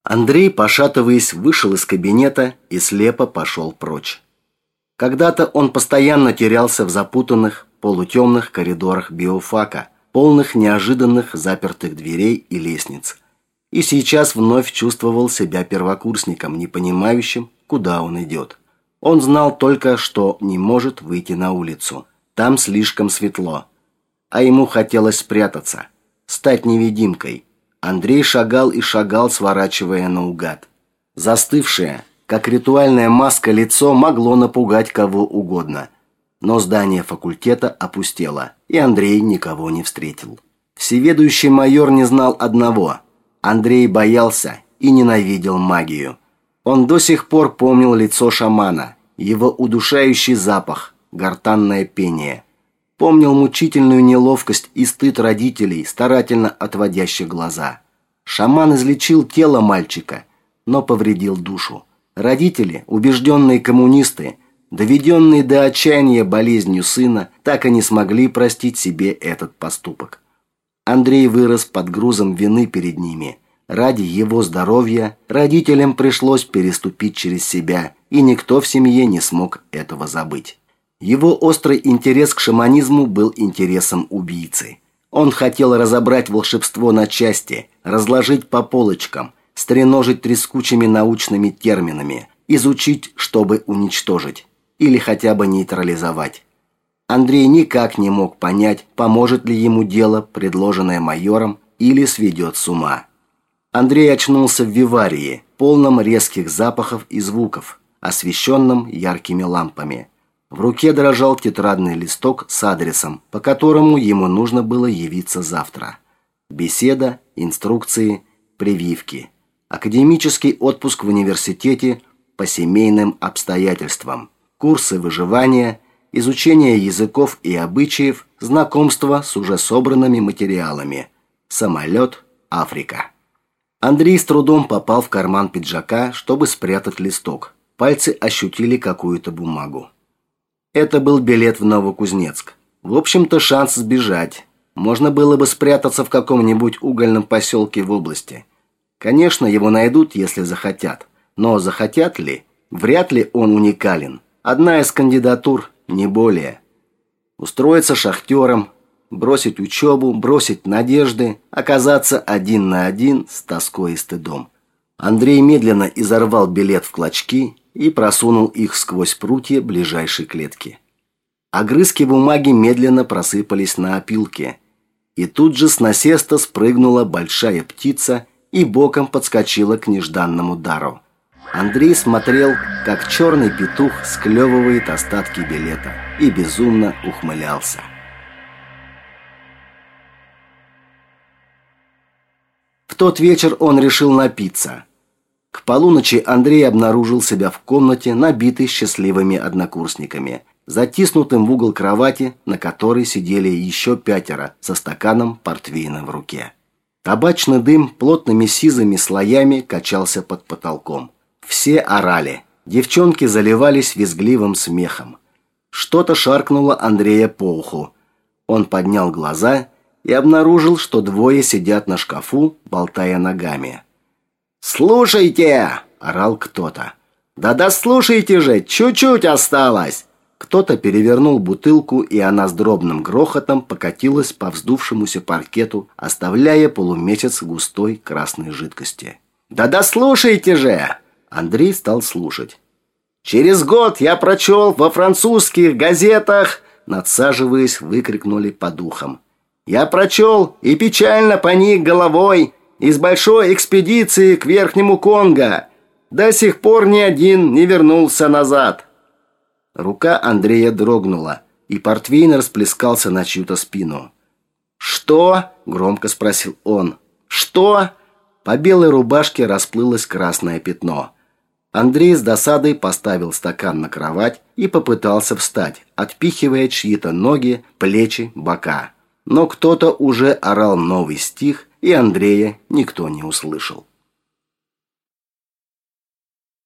Андрей, пошатываясь, вышел из кабинета и слепо пошел прочь. Когда-то он постоянно терялся в запутанных, полутемных коридорах биофака, полных неожиданных запертых дверей и лестниц. И сейчас вновь чувствовал себя первокурсником, не понимающим, куда он идет. Он знал только, что не может выйти на улицу. Там слишком светло. А ему хотелось спрятаться, стать невидимкой. Андрей шагал и шагал, сворачивая наугад. Застывшее, как ритуальная маска, лицо могло напугать кого угодно. Но здание факультета опустело, и Андрей никого не встретил. Всеведущий майор не знал одного. Андрей боялся и ненавидел магию. Он до сих пор помнил лицо шамана, его удушающий запах, гортанное пение. Помнил мучительную неловкость и стыд родителей, старательно отводящих глаза. Шаман излечил тело мальчика, но повредил душу. Родители, убежденные коммунисты, доведенные до отчаяния болезнью сына, так и не смогли простить себе этот поступок. Андрей вырос под грузом вины перед ними. Ради его здоровья родителям пришлось переступить через себя, и никто в семье не смог этого забыть. Его острый интерес к шаманизму был интересом убийцы. Он хотел разобрать волшебство на части, разложить по полочкам, стреножить трескучими научными терминами, изучить, чтобы уничтожить, или хотя бы нейтрализовать. Андрей никак не мог понять, поможет ли ему дело, предложенное майором, или сведет с ума. Андрей очнулся в виварии, полном резких запахов и звуков, освещенном яркими лампами. В руке дрожал тетрадный листок с адресом, по которому ему нужно было явиться завтра. Беседа, инструкции, прививки. Академический отпуск в университете по семейным обстоятельствам. Курсы выживания, изучение языков и обычаев, знакомство с уже собранными материалами. Самолет, Африка. Андрей с трудом попал в карман пиджака, чтобы спрятать листок. Пальцы ощутили какую-то бумагу. Это был билет в Новокузнецк. В общем-то, шанс сбежать. Можно было бы спрятаться в каком-нибудь угольном поселке в области. Конечно, его найдут, если захотят. Но захотят ли? Вряд ли он уникален. Одна из кандидатур, не более. Устроиться шахтером, бросить учебу, бросить надежды, оказаться один на один с тоской и стыдом. Андрей медленно изорвал билет в клочки и просунул их сквозь прутья ближайшей клетки. Огрызки бумаги медленно просыпались на опилки. И тут же с насеста спрыгнула большая птица и боком подскочила к нежданному дару. Андрей смотрел, как черный петух склевывает остатки билета, и безумно ухмылялся. В тот вечер он решил напиться. К полуночи Андрей обнаружил себя в комнате, набитой счастливыми однокурсниками, затиснутым в угол кровати, на которой сидели еще 5 со стаканом портвейна в руке. Табачный дым плотными сизыми слоями качался под потолком. Все орали. Девчонки заливались визгливым смехом. Что-то шаркнуло Андрея по уху. Он поднял глаза и обнаружил, что двое сидят на шкафу, болтая ногами. «Слушайте!» – орал кто-то. «Да дослушайте же! Чуть-чуть осталось!» Кто-то перевернул бутылку, и она с дробным грохотом покатилась по вздувшемуся паркету, оставляя полумесяц густой красной жидкости. «Да дослушайте же!» Андрей стал слушать. «Через год я прочел во французских газетах!» Надсаживаясь, выкрикнули по духам. «Я прочел и печально поник головой из большой экспедиции к Верхнему Конго. До сих пор ни один не вернулся назад». Рука Андрея дрогнула, и портвейн расплескался на чью-то спину. «Что?» – громко спросил он. «Что?» По белой рубашке расплылось красное пятно. Андрей с досадой поставил стакан на кровать и попытался встать, отпихивая чьи-то ноги, плечи, бока. Но кто-то уже орал новый стих, и Андрея никто не услышал.